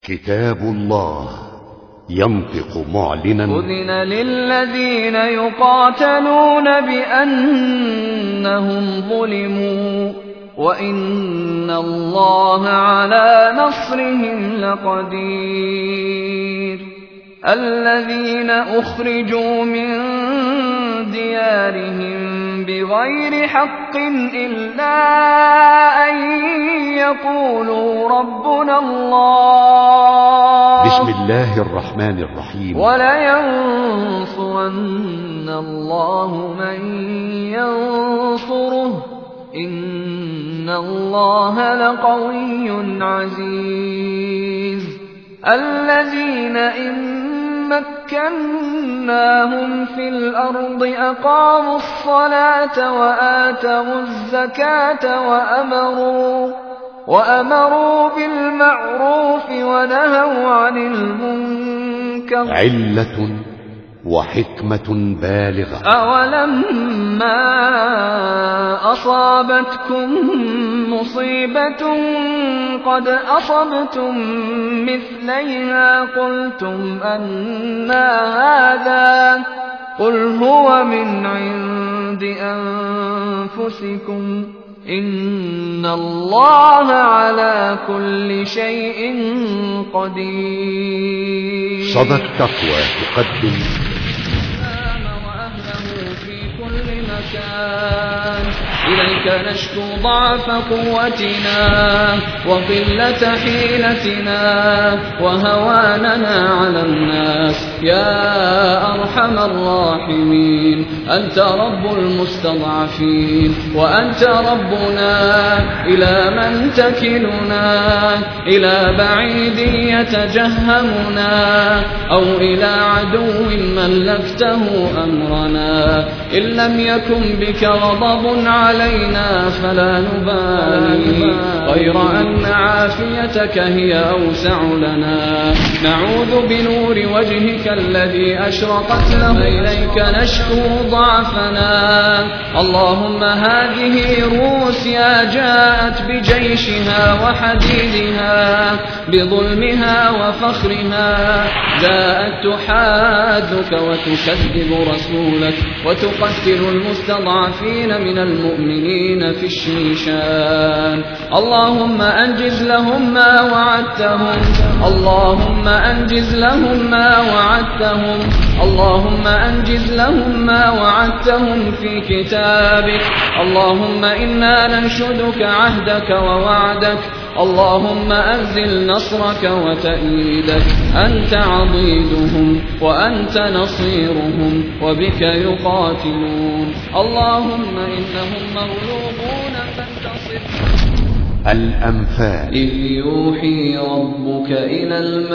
كتاب الله ينطق معلنا أذن للذين يقاتلون بأنهم ظلموا وإن الله على نصرهم لقدير. الذين أخرجوا من ديارهم بغير حق إلا أن يقولوا ربنا الله. بسم الله الرحمن الرحيم. ولينصرن الله من ينصره إن الله لقوي عزيز. الذين إن مكناهم في الأرض أقاموا الصلاة وآتوا الزكاة وأمروا بالمعروف ونهوا عن المنكر. علة وحكمة بالغة. أولما أصابتكم مصيبة قد أصبتم مثليها قلتم أنى هذا قل هو من عند أنفسكم إن الله على كل شيء قدير. صدى التقوى تقدم إليك نشكو ضعف قوتنا وقلة حيلتنا وهواننا على الناس يا أرحم الراحمين. أنت رب المستضعفين وأنت ربنا. إلى من تكلنا؟ إلى بعيد يتجهمنا أو إلى عدو ملكته أمرنا؟ إن لم يكن بك غضب علينا فلا نبالي غير أن عافيتك هي أوسع لنا. نعوذ بنور وجهك الذي أشرقت له إليك نشكو ضعفنا. اللهم هذه روسيا جاءت بجيشها وحديدها بظلمها وفخرها، جاءت تحادك وتكذب رسولك وتقتل المستضعفين من المؤمنين في الشيشان. اللهم أنجز لهم ما وعدتهم. اللهم أنجز لهم ما وعدتهم. اللهم أنجز لهم ما وعدتهم في كتابك. اللهم إنا ننشدك عهدك ووعدك. اللهم أنزل نصرك وتأييدك. أنت عضيدهم وأنت نصيرهم وبك يقاتلون. اللهم إنهم مغلوبون فانتصر. الأنفال. إذ يوحي ربك إلى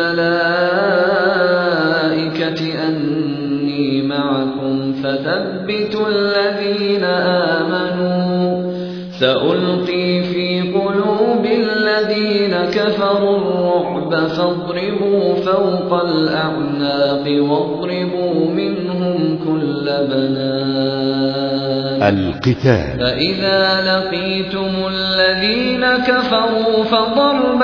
الملائكة أني معكم فثبتوا الذين آمنوا سألقي في قلوب الذين كفروا الرعب فاضربوا فوق الأعناق واضربوا منهم كل بنان. القتال. فإذا لقيتم الذين كفروا فضرب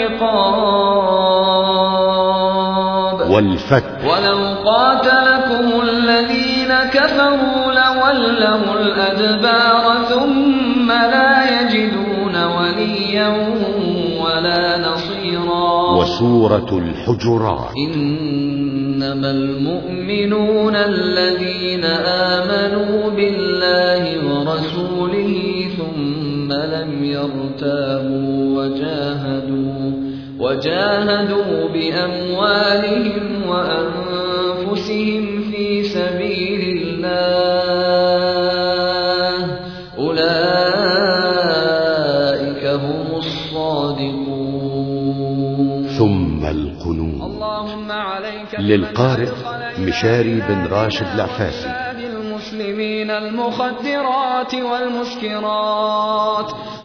الرقاب والفك. ولو قاتلكم الذين كفروا لولوا الأدبار ثم لا يجدون وليا ولا نصيرا. وسورة الحجرات. إنما المؤمنون الذين آمنوا بالله ورسوله ثم لم يرتابوا وجاهدوا بأموالهم وأنفسهم في سبيل الله أولئك هم الصادقون. ثم القنوت. للقارئ مشاري بن راشد العفاسي. المسلمين المخدرات والمسكرات